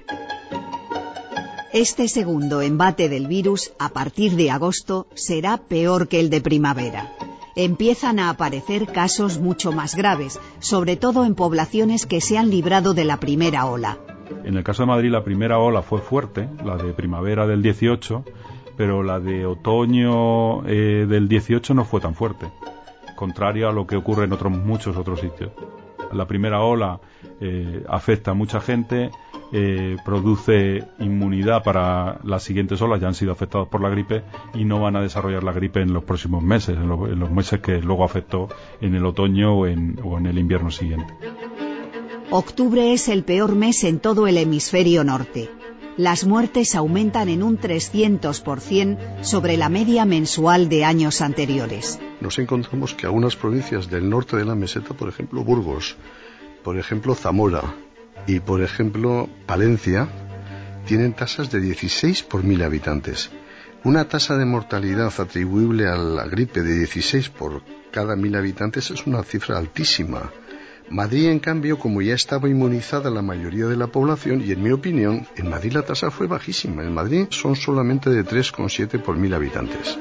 Este segundo embate del virus, a partir de agosto, será peor que el de primavera. Empiezan a aparecer casos mucho más graves, sobre todo en poblaciones que se han librado de la primera ola. En el caso de Madrid, la primera ola fue fuerte, la de primavera del 18, pero la de otoño del 18 no fue tan fuerte, contrario a lo que ocurre en muchos otros sitios. La primera ola afecta a mucha gente, produce inmunidad para las siguientes olas, ya han sido afectados por la gripe y no van a desarrollar la gripe en los próximos meses, en los meses que luego afectó en el otoño o en el invierno siguiente. Octubre es el peor mes en todo el hemisferio norte. Las muertes aumentan en un 300% sobre la media mensual de años anteriores. Nos encontramos que algunas provincias del norte de la meseta, por ejemplo Burgos, por ejemplo Zamora y por ejemplo Palencia, tienen tasas de 16 por 1.000 habitantes. Una tasa de mortalidad atribuible a la gripe de 16 por cada 1.000 habitantes es una cifra altísima. Madrid, en cambio, como ya estaba inmunizada la mayoría de la población, y en mi opinión, en Madrid la tasa fue bajísima. En Madrid son solamente de 3,7 por 1.000 habitantes.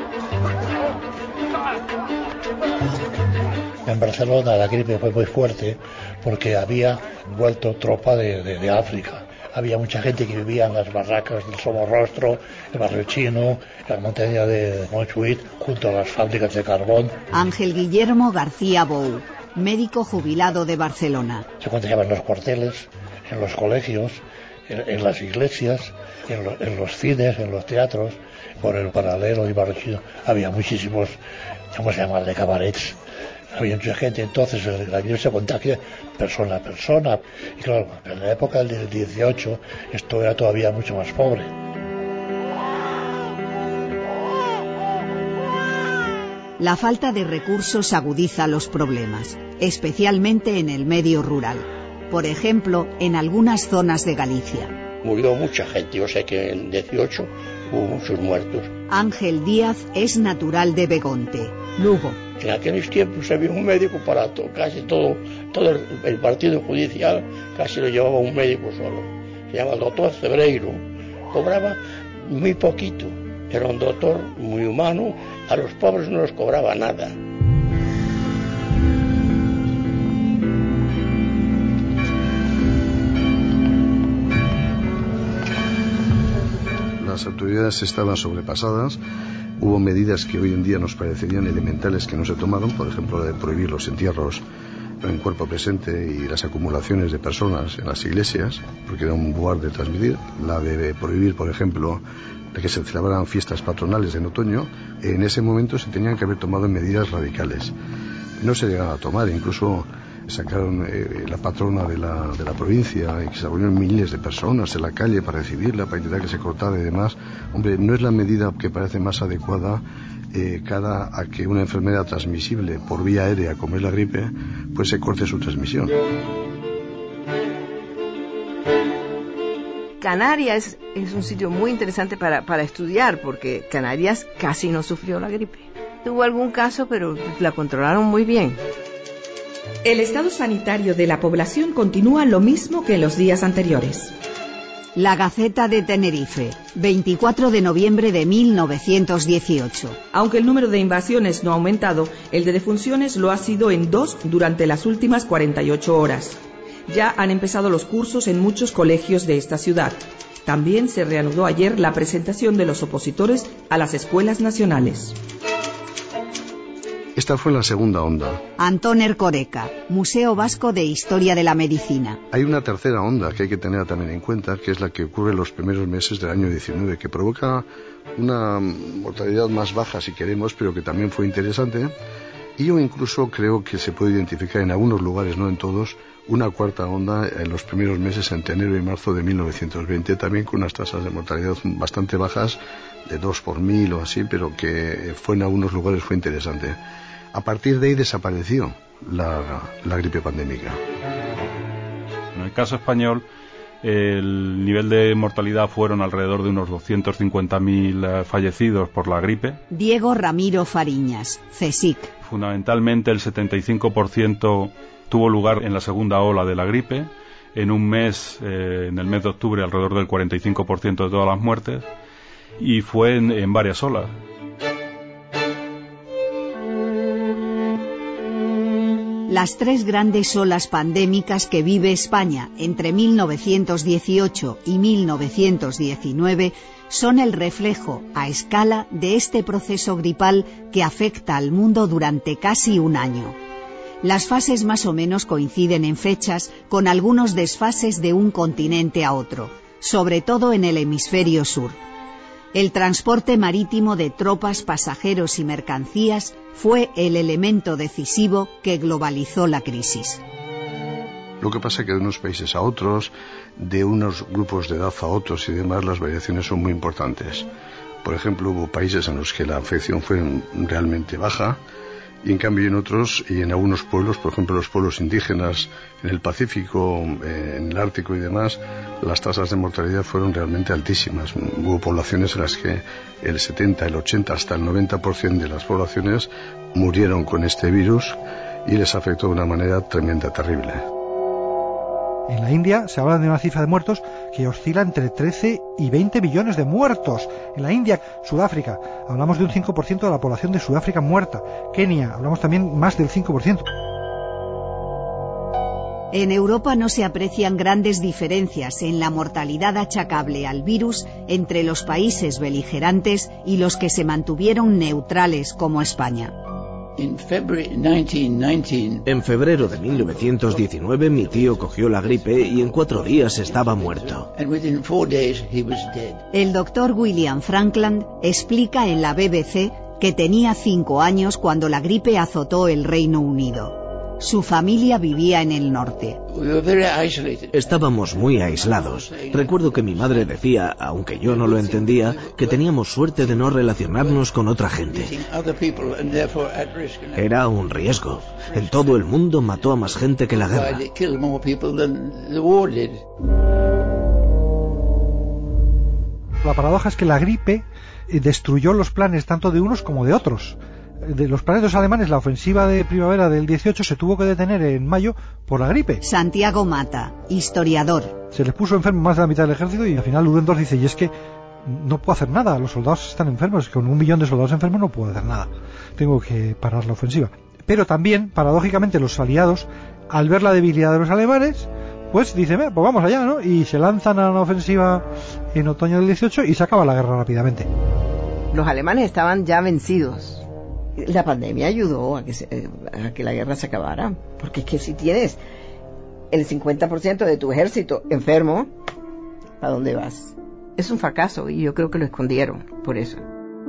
En Barcelona la gripe fue muy fuerte porque había vuelto tropa de África. Había mucha gente que vivía en las barracas del Somorrostro, el barrio chino, la montaña de Montjuïc, junto a las fábricas de carbón. Ángel Guillermo García Bou, médico jubilado de Barcelona. Se encontraba en los cuarteles, en los colegios, en las iglesias, en los cines, en los teatros, por el Paralelo y barrio chino. Había muchísimos, ¿cómo se llama?, de cabarets. Había mucha gente, entonces la gripe se contagia persona a persona. Y claro, en la época del 18 esto era todavía mucho más pobre. La falta de recursos agudiza los problemas, especialmente en el medio rural. Por ejemplo, en algunas zonas de Galicia. Murió mucha gente, yo sé que en 18 hubo muchos muertos. Ángel Díaz es natural de Begonte, Lugo. En aquellos tiempos había un médico para casi todo el partido judicial, casi lo llevaba un médico solo. Se llama el doctor Cebreiro. Cobraba muy poquito, era un doctor muy humano, a los pobres no les cobraba nada. Las autoridades estaban sobrepasadas, hubo medidas que hoy en día nos parecerían elementales que no se tomaron, por ejemplo la de prohibir los entierros en cuerpo presente y las acumulaciones de personas en las iglesias, porque era un lugar de transmitir, la de prohibir, por ejemplo, de que se celebraran fiestas patronales en otoño. En ese momento se tenían que haber tomado medidas radicales. No se llegaron a tomar, incluso sacaron la patrona de la provincia y que se reunieron miles de personas en la calle para recibirla, para intentar que se cortara y demás. Hombre, no es la medida que parece más adecuada cara a que una enfermedad transmisible por vía aérea como es la gripe, pues se corte su transmisión. Canarias es un sitio muy interesante para estudiar, porque Canarias casi no sufrió la gripe. Tuvo algún caso, pero la controlaron muy bien. El estado sanitario de la población continúa lo mismo que en los días anteriores. La Gaceta de Tenerife, 24 de noviembre de 1918. Aunque el número de invasiones no ha aumentado, el de defunciones lo ha sido en 2 durante las últimas 48 horas. Ya han empezado los cursos en muchos colegios de esta ciudad. También se reanudó ayer la presentación de los opositores a las escuelas nacionales. Esta fue la segunda onda. Antón Ercoreca, Museo Vasco de Historia de la Medicina. Hay una tercera onda que hay que tener también en cuenta, que es la que ocurre en los primeros meses del año 19, que provoca una mortalidad más baja, si queremos, pero que también fue interesante. Y yo incluso creo que se puede identificar en algunos lugares, no en todos, una cuarta onda en los primeros meses entre enero y marzo de 1920, también con unas tasas de mortalidad bastante bajas, de 2 por 1000 o así, pero que en algunos lugares fue interesante. A partir de ahí desapareció la gripe pandémica. En el caso español, el nivel de mortalidad fueron alrededor de unos 250.000 fallecidos por la gripe. Diego Ramiro Fariñas, CSIC. Fundamentalmente el 75% tuvo lugar en la segunda ola de la gripe. En un mes, en el mes de octubre, alrededor del 45% de todas las muertes. Y fue en varias olas. Las 3 grandes olas pandémicas que vive España entre 1918 y 1919 son el reflejo, a escala, de este proceso gripal que afecta al mundo durante casi un año. Las fases más o menos coinciden en fechas, con algunos desfases de un continente a otro, sobre todo en el hemisferio sur. El transporte marítimo de tropas, pasajeros y mercancías fue el elemento decisivo que globalizó la crisis. Lo que pasa es que de unos países a otros, de unos grupos de edad a otros y demás, las variaciones son muy importantes. Por ejemplo, hubo países en los que la afección fue realmente baja, y en cambio en otros y en algunos pueblos, por ejemplo los pueblos indígenas en el Pacífico, en el Ártico y demás, las tasas de mortalidad fueron realmente altísimas. Hubo poblaciones en las que el 70, el 80, hasta el 90% de las poblaciones murieron con este virus y les afectó de una manera tremenda, terrible. En la India se habla de una cifra de muertos que oscila entre 13 y 20 millones de muertos. En la India, Sudáfrica, hablamos de un 5% de la población de Sudáfrica muerta. Kenia, hablamos también más del 5%. En Europa no se aprecian grandes diferencias en la mortalidad achacable al virus entre los países beligerantes y los que se mantuvieron neutrales como España. En febrero de 1919 mi tío cogió la gripe y en 4 días estaba muerto. El doctor William Frankland explica en la BBC que tenía 5 años cuando la gripe azotó el Reino Unido. Su familia vivía en el norte. Estábamos muy aislados. Recuerdo que mi madre decía, aunque yo no lo entendía, que teníamos suerte de no relacionarnos con otra gente. Era un riesgo. En todo el mundo mató a más gente que la guerra. La paradoja es que la gripe destruyó los planes tanto de unos como de otros. De los planes de los alemanes, la ofensiva de primavera del 18 se tuvo que detener en mayo por la gripe. Santiago Mata, historiador. Se les puso enfermo más de la mitad del ejército y al final Ludendorff dice, y es que no puedo hacer nada, los soldados están enfermos, con 1 millón de soldados enfermos no puedo hacer nada, tengo que parar la ofensiva. Pero también, paradójicamente, los aliados, al ver la debilidad de los alemanes, pues dicen, pues vamos allá, ¿no? Y se lanzan a una ofensiva en otoño del 18 y se acaba la guerra rápidamente. Los alemanes estaban ya vencidos. La pandemia ayudó a que la guerra se acabara, porque es que si tienes el 50% de tu ejército enfermo, ¿a dónde vas? Es un fracaso y yo creo que lo escondieron por eso.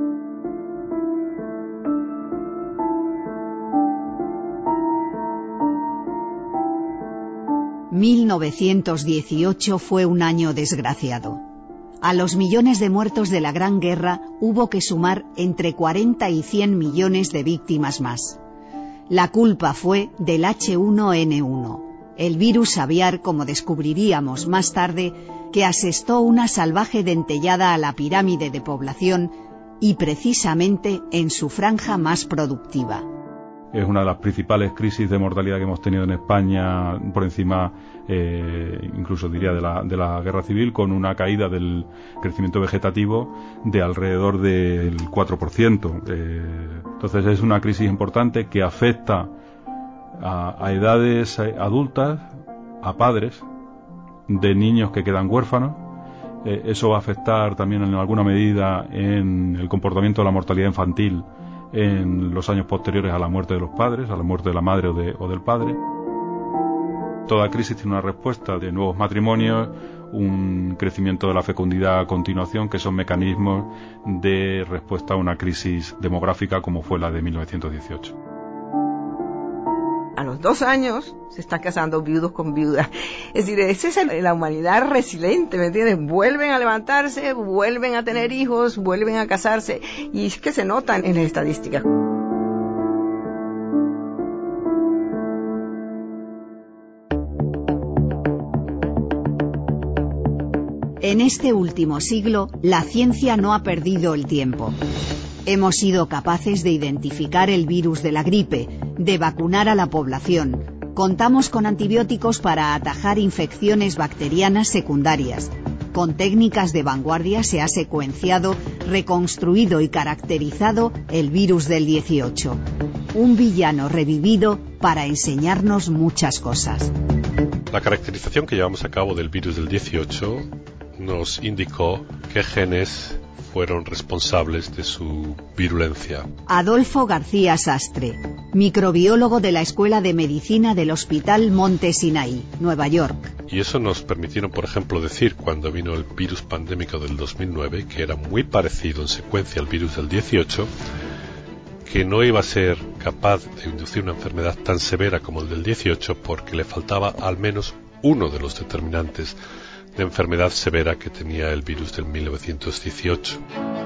...1918 fue un año desgraciado. A los millones de muertos de la Gran Guerra hubo que sumar entre 40 y 100 millones de víctimas más. La culpa fue del H1N1, el virus aviar, como descubriríamos más tarde, que asestó una salvaje dentellada a la pirámide de población y precisamente en su franja más productiva. Es una de las principales crisis de mortalidad que hemos tenido en España, por encima, incluso diría, de la guerra civil, con una caída del crecimiento vegetativo de alrededor del 4%. Entonces es una crisis importante que afecta a edades adultas, a padres de niños que quedan huérfanos. Eso va a afectar también en alguna medida en el comportamiento de la mortalidad infantil en los años posteriores a la muerte de los padres, a la muerte de la madre o del padre. Toda crisis tiene una respuesta de nuevos matrimonios, un crecimiento de la fecundidad a continuación, que son mecanismos de respuesta a una crisis demográfica como fue la de 1918. A los 2 años se están casando viudos con viudas. Es decir, esa es la humanidad resiliente, ¿me entiendes? Vuelven a levantarse, vuelven a tener hijos, vuelven a casarse, y es que se notan en las estadísticas. En este último siglo, la ciencia no ha perdido el tiempo. Hemos sido capaces de identificar el virus de la gripe, de vacunar a la población. Contamos con antibióticos para atajar infecciones bacterianas secundarias. Con técnicas de vanguardia se ha secuenciado, reconstruido y caracterizado el virus del 18. Un villano revivido para enseñarnos muchas cosas. La caracterización que llevamos a cabo del virus del 18 nos indicó qué genes fueron responsables de su virulencia. Adolfo García Sastre, microbiólogo de la Escuela de Medicina del Hospital Monte Sinaí, Nueva York. Y eso nos permitieron, por ejemplo, decir, cuando vino el virus pandémico del 2009, que era muy parecido en secuencia al virus del 18, que no iba a ser capaz de inducir una enfermedad tan severa como el del 18 porque le faltaba al menos uno de los determinantes de enfermedad severa que tenía el virus del 1918.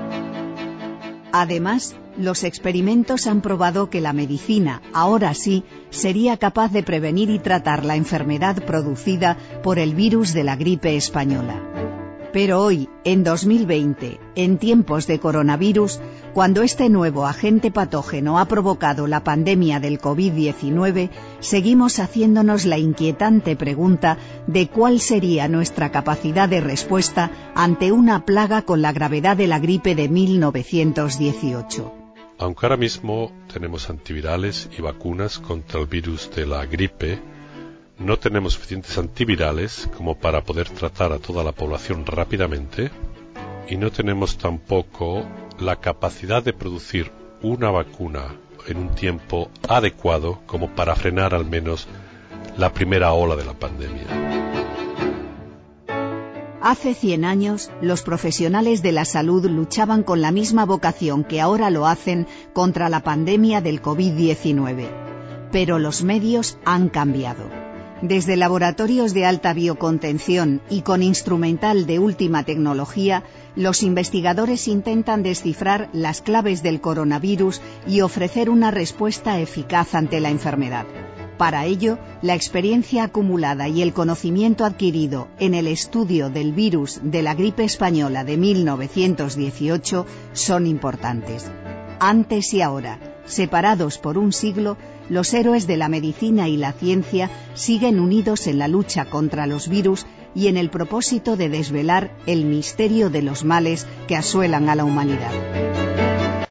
Además, los experimentos han probado que la medicina, ahora sí, sería capaz de prevenir y tratar la enfermedad producida por el virus de la gripe española. Pero hoy, en 2020, en tiempos de coronavirus, cuando este nuevo agente patógeno ha provocado la pandemia del COVID-19, seguimos haciéndonos la inquietante pregunta de cuál sería nuestra capacidad de respuesta ante una plaga con la gravedad de la gripe de 1918. Aunque ahora mismo tenemos antivirales y vacunas contra el virus de la gripe, no tenemos suficientes antivirales como para poder tratar a toda la población rápidamente, y no tenemos tampoco la capacidad de producir una vacuna en un tiempo adecuado como para frenar al menos la primera ola de la pandemia. Hace 100 años, los profesionales de la salud luchaban con la misma vocación que ahora lo hacen contra la pandemia del COVID-19. pero los medios han cambiado. Desde laboratorios de alta biocontención y con instrumental de última tecnología, los investigadores intentan descifrar las claves del coronavirus y ofrecer una respuesta eficaz ante la enfermedad. Para ello, la experiencia acumulada y el conocimiento adquirido en el estudio del virus de la gripe española de 1918 son importantes. Antes y ahora, separados por un siglo, los héroes de la medicina y la ciencia siguen unidos en la lucha contra los virus y en el propósito de desvelar el misterio de los males que asuelan a la humanidad.